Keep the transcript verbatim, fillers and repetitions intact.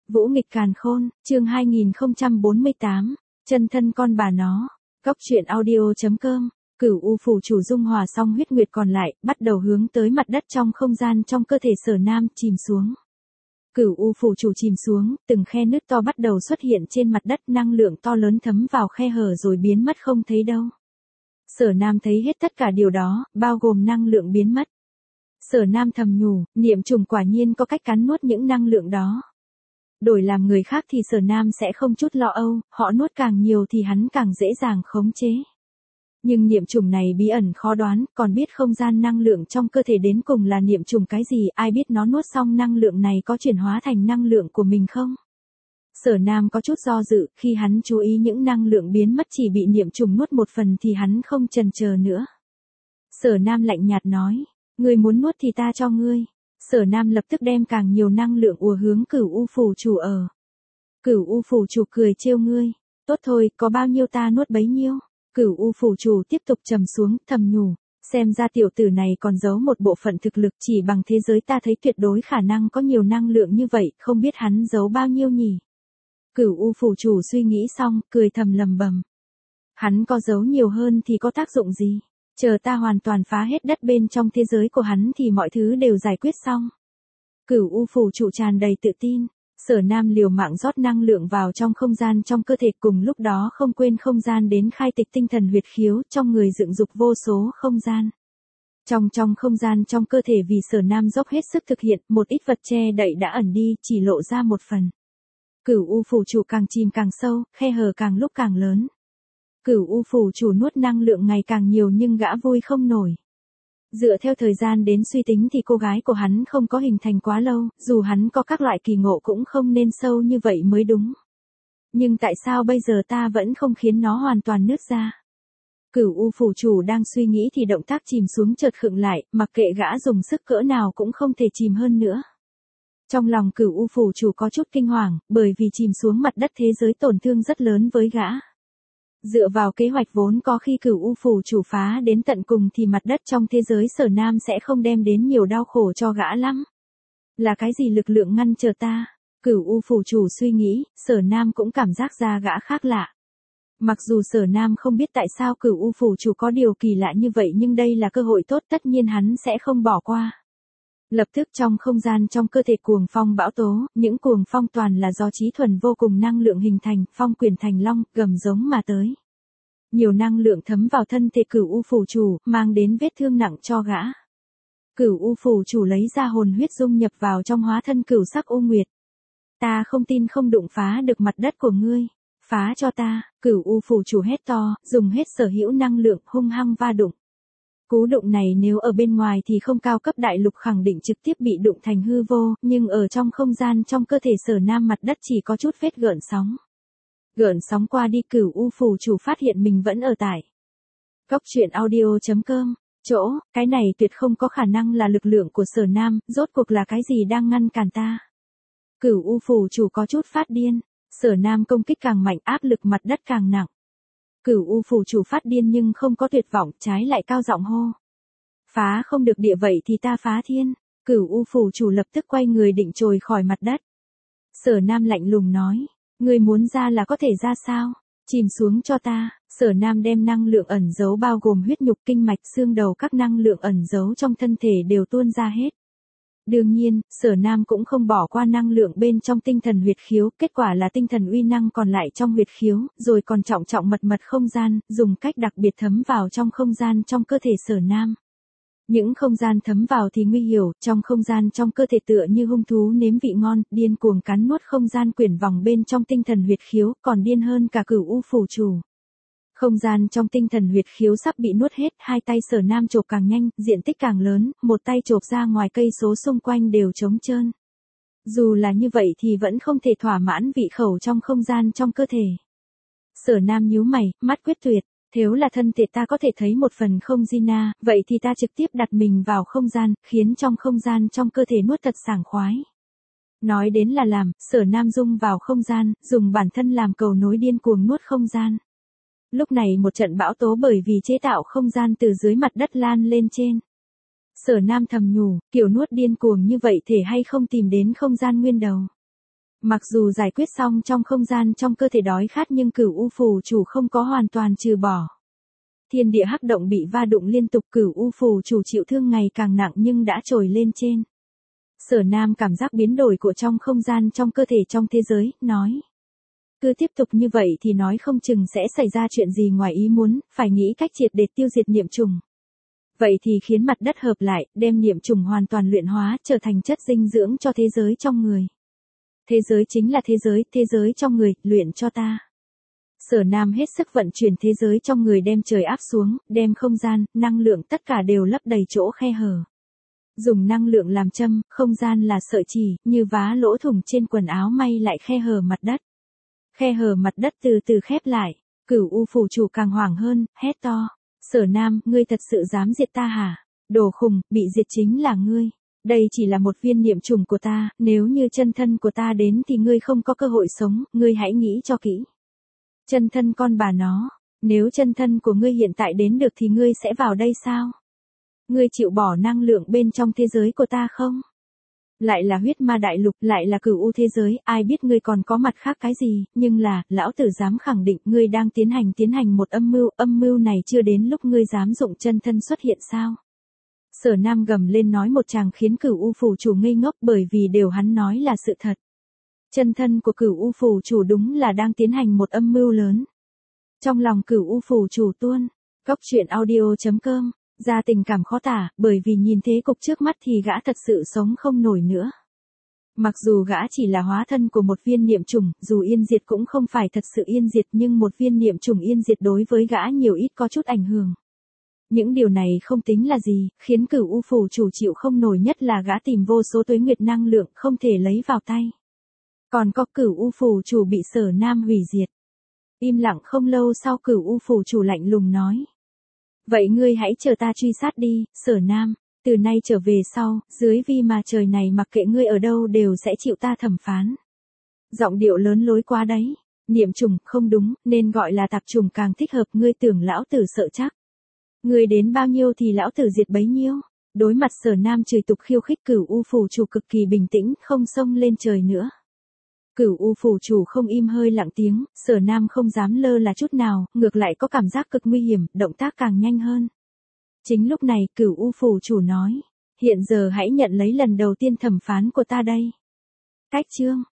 Vũ nghịch càn khôn, chương hai nghìn không trăm bốn mươi tám, chân thân con bà nó. Góc truyện audio.com. Cửu U phù chủ dung hòa xong huyết nguyệt còn lại, bắt đầu hướng tới mặt đất trong không gian trong cơ thể Sở Nam chìm xuống. Cửu U phù chủ chìm xuống, từng khe nứt to bắt đầu xuất hiện trên mặt đất, năng lượng to lớn thấm vào khe hở rồi biến mất không thấy đâu. Sở Nam thấy hết tất cả điều đó, bao gồm năng lượng biến mất. Sở Nam thầm nhủ, niệm trùng quả nhiên có cách cắn nuốt những năng lượng đó. Đổi làm người khác thì Sở Nam sẽ không chút lo âu, họ nuốt càng nhiều thì hắn càng dễ dàng khống chế. Nhưng niệm trùng này bí ẩn khó đoán, còn biết không gian năng lượng trong cơ thể đến cùng là niệm trùng cái gì, ai biết nó nuốt xong năng lượng này có chuyển hóa thành năng lượng của mình không? Sở Nam có chút do dự, khi hắn chú ý những năng lượng biến mất chỉ bị niệm trùng nuốt một phần thì hắn không chần chờ nữa. Sở Nam lạnh nhạt nói, ngươi muốn nuốt thì ta cho ngươi. Sở Nam lập tức đem càng nhiều năng lượng ùa hướng Cửu U phù chủ ở. Cửu U phù chủ cười trêu ngươi, tốt thôi, có bao nhiêu ta nuốt bấy nhiêu. Cửu U phù chủ tiếp tục trầm xuống, thầm nhủ, xem ra tiểu tử này còn giấu một bộ phận thực lực, chỉ bằng thế giới ta thấy tuyệt đối khả năng có nhiều năng lượng như vậy, không biết hắn giấu bao nhiêu nhỉ. Cửu U phù chủ suy nghĩ xong, cười thầm lầm bầm. Hắn có giấu nhiều hơn thì có tác dụng gì? Chờ ta hoàn toàn phá hết đất bên trong thế giới của hắn thì mọi thứ đều giải quyết xong. Cửu U phù chủ tràn đầy tự tin. Sở Nam liều mạng rót năng lượng vào trong không gian trong cơ thể, cùng lúc đó không quên không gian đến khai tịch tinh thần huyệt khiếu, trong người dựng dục vô số không gian. Trong trong không gian trong cơ thể vì Sở Nam dốc hết sức thực hiện, một ít vật che đậy đã ẩn đi, chỉ lộ ra một phần. Cửu U phù chủ càng chìm càng sâu, khe hở càng lúc càng lớn. Cửu U phù chủ nuốt năng lượng ngày càng nhiều nhưng gã vui không nổi. Dựa theo thời gian đến suy tính thì cô gái của hắn không có hình thành quá lâu, dù hắn có các loại kỳ ngộ cũng không nên sâu như vậy mới đúng. Nhưng tại sao bây giờ ta vẫn không khiến nó hoàn toàn nứt ra? Cửu U phù chủ đang suy nghĩ thì động tác chìm xuống chợt khựng lại, mặc kệ gã dùng sức cỡ nào cũng không thể chìm hơn nữa. Trong lòng Cửu U phù chủ có chút kinh hoàng, bởi vì chìm xuống mặt đất thế giới tổn thương rất lớn với gã. Dựa vào kế hoạch vốn có khi Cửu U phù chủ phá đến tận cùng thì mặt đất trong thế giới Sở Nam sẽ không đem đến nhiều đau khổ cho gã lắm. Là cái gì lực lượng ngăn chờ ta? Cửu U phù chủ suy nghĩ, Sở Nam cũng cảm giác ra gã khác lạ. Mặc dù Sở Nam không biết tại sao Cửu U phù chủ có điều kỳ lạ như vậy nhưng đây là cơ hội tốt, tất nhiên hắn sẽ không bỏ qua. Lập tức trong không gian trong cơ thể cuồng phong bão tố, những cuồng phong toàn là do trí thuần vô cùng năng lượng hình thành, phong quyền thành long, gầm giống mà tới. Nhiều năng lượng thấm vào thân thể Cửu U phù chủ, mang đến vết thương nặng cho gã. Cửu U phù chủ lấy ra hồn huyết dung nhập vào trong hóa thân Cửu sắc U Nguyệt. Ta không tin không đụng phá được mặt đất của ngươi, phá cho ta. Cửu U phù chủ hét to, dùng hết sở hữu năng lượng hung hăng va đụng. Cú đụng này nếu ở bên ngoài thì không cao cấp đại lục khẳng định trực tiếp bị đụng thành hư vô, nhưng ở trong không gian trong cơ thể Sở Nam mặt đất chỉ có chút vết gợn sóng. Gợn sóng qua đi Cửu U phù chủ phát hiện mình vẫn ở tại góc truyện audio.com. Chỗ, cái này tuyệt không có khả năng là lực lượng của Sở Nam, rốt cuộc là cái gì đang ngăn cản ta? Cửu U phù chủ có chút phát điên, Sở Nam công kích càng mạnh, áp lực mặt đất càng nặng. Cửu U phù chủ phát điên nhưng không có tuyệt vọng, trái lại cao giọng hô. Phá không được địa vậy thì ta phá thiên. Cửu U phù chủ lập tức quay người định trồi khỏi mặt đất. Sở Nam lạnh lùng nói, ngươi muốn ra là có thể ra sao? Chìm xuống cho ta. Sở Nam đem năng lượng ẩn giấu bao gồm huyết nhục, kinh mạch, xương đầu, các năng lượng ẩn giấu trong thân thể đều tuôn ra hết. Đương nhiên, Sở Nam cũng không bỏ qua năng lượng bên trong tinh thần huyệt khiếu, kết quả là tinh thần uy năng còn lại trong huyệt khiếu, rồi còn trọng trọng mật mật không gian, dùng cách đặc biệt thấm vào trong không gian trong cơ thể Sở Nam. Những không gian thấm vào thì nguy hiểm, trong không gian trong cơ thể tựa như hung thú nếm vị ngon, điên cuồng cắn nuốt không gian quyển vòng bên trong tinh thần huyệt khiếu, còn điên hơn cả Cửu U phù chủ. Không gian trong tinh thần huyệt khiếu sắp bị nuốt hết, hai tay Sở Nam chộp càng nhanh, diện tích càng lớn, một tay chộp ra ngoài cây số xung quanh đều trống trơn. Dù là như vậy thì vẫn không thể thỏa mãn vị khẩu trong không gian trong cơ thể. Sở Nam nhíu mày, mắt quyết tuyệt, nếu là thân thể ta có thể thấy một phần không Gina, vậy thì ta trực tiếp đặt mình vào không gian, khiến trong không gian trong cơ thể nuốt thật sảng khoái. Nói đến là làm, Sở Nam dung vào không gian, dùng bản thân làm cầu nối điên cuồng nuốt không gian. Lúc này một trận bão tố bởi vì chế tạo không gian từ dưới mặt đất lan lên trên. Sở Nam thầm nhủ, kiểu nuốt điên cuồng như vậy thể hay không tìm đến không gian nguyên đầu. Mặc dù giải quyết xong trong không gian trong cơ thể đói khát nhưng cửu u phù chủ không có hoàn toàn trừ bỏ. Thiên địa hắc động bị va đụng liên tục, cửu u phù chủ chịu thương ngày càng nặng nhưng đã trồi lên trên. Sở Nam cảm giác biến đổi của trong không gian trong cơ thể trong thế giới, nói. Cứ tiếp tục như vậy thì nói không chừng sẽ xảy ra chuyện gì ngoài ý muốn, phải nghĩ cách triệt để tiêu diệt niệm trùng. Vậy thì khiến mặt đất hợp lại, đem niệm trùng hoàn toàn luyện hóa, trở thành chất dinh dưỡng cho thế giới trong người. Thế giới chính là thế giới, thế giới trong người, luyện cho ta. Sở Nam hết sức vận chuyển thế giới trong người, đem trời áp xuống, đem không gian, năng lượng tất cả đều lấp đầy chỗ khe hở. Dùng năng lượng làm châm, không gian là sợi chỉ, như vá lỗ thủng trên quần áo may lại khe hở mặt đất. Khe hở mặt đất từ từ khép lại, cửu u phù chủ càng hoảng hơn, hét to. Sở Nam, ngươi thật sự dám diệt ta hả? Đồ khùng, bị diệt chính là ngươi. Đây chỉ là một viên niệm trùng của ta, nếu như chân thân của ta đến thì ngươi không có cơ hội sống, ngươi hãy nghĩ cho kỹ. Chân thân con bà nó, nếu chân thân của ngươi hiện tại đến được thì ngươi sẽ vào đây sao? Ngươi chịu bỏ năng lượng bên trong thế giới của ta không? Lại là huyết ma đại lục, lại là cửu u thế giới, ai biết ngươi còn có mặt khác cái gì, nhưng là, lão tử dám khẳng định ngươi đang tiến hành tiến hành một âm mưu, âm mưu này chưa đến lúc ngươi dám dụng chân thân xuất hiện sao? Sở Nam gầm lên nói một tràng khiến cửu u phù chủ ngây ngốc, bởi vì đều hắn nói là sự thật. Chân thân của cửu u phù chủ đúng là đang tiến hành một âm mưu lớn. Trong lòng cửu u phù chủ tuôn, cóc truyện audio chấm com, ra tình cảm khó tả, bởi vì nhìn thế cục trước mắt thì gã thật sự sống không nổi nữa. Mặc dù gã chỉ là hóa thân của một viên niệm trùng, dù yên diệt cũng không phải thật sự yên diệt, nhưng một viên niệm trùng yên diệt đối với gã nhiều ít có chút ảnh hưởng. Những điều này không tính là gì, khiến cửu u phù chủ chịu không nổi, nhất là gã tìm vô số tuế nguyệt năng lượng không thể lấy vào tay. Còn có cửu u phù chủ bị Sở Nam hủy diệt. Im lặng không lâu sau, cửu u phù chủ lạnh lùng nói. Vậy ngươi hãy chờ ta truy sát đi, Sở Nam, từ nay trở về sau, dưới vi mà trời này mặc kệ ngươi ở đâu đều sẽ chịu ta thẩm phán. Giọng điệu lớn lối quá đấy, niệm trùng, không đúng, nên gọi là tạp trùng càng thích hợp, ngươi tưởng lão tử sợ chắc. Ngươi đến bao nhiêu thì lão tử diệt bấy nhiêu. Đối mặt Sở Nam chửi tục khiêu khích, cửu u phù chủ cực kỳ bình tĩnh, không xông lên trời nữa. Cửu u phù chủ không im hơi lặng tiếng, Sở Nam không dám lơ là chút nào, ngược lại có cảm giác cực nguy hiểm, động tác càng nhanh hơn. Chính lúc này, cửu u phù chủ nói, hiện giờ hãy nhận lấy lần đầu tiên thẩm phán của ta đây. Cách chương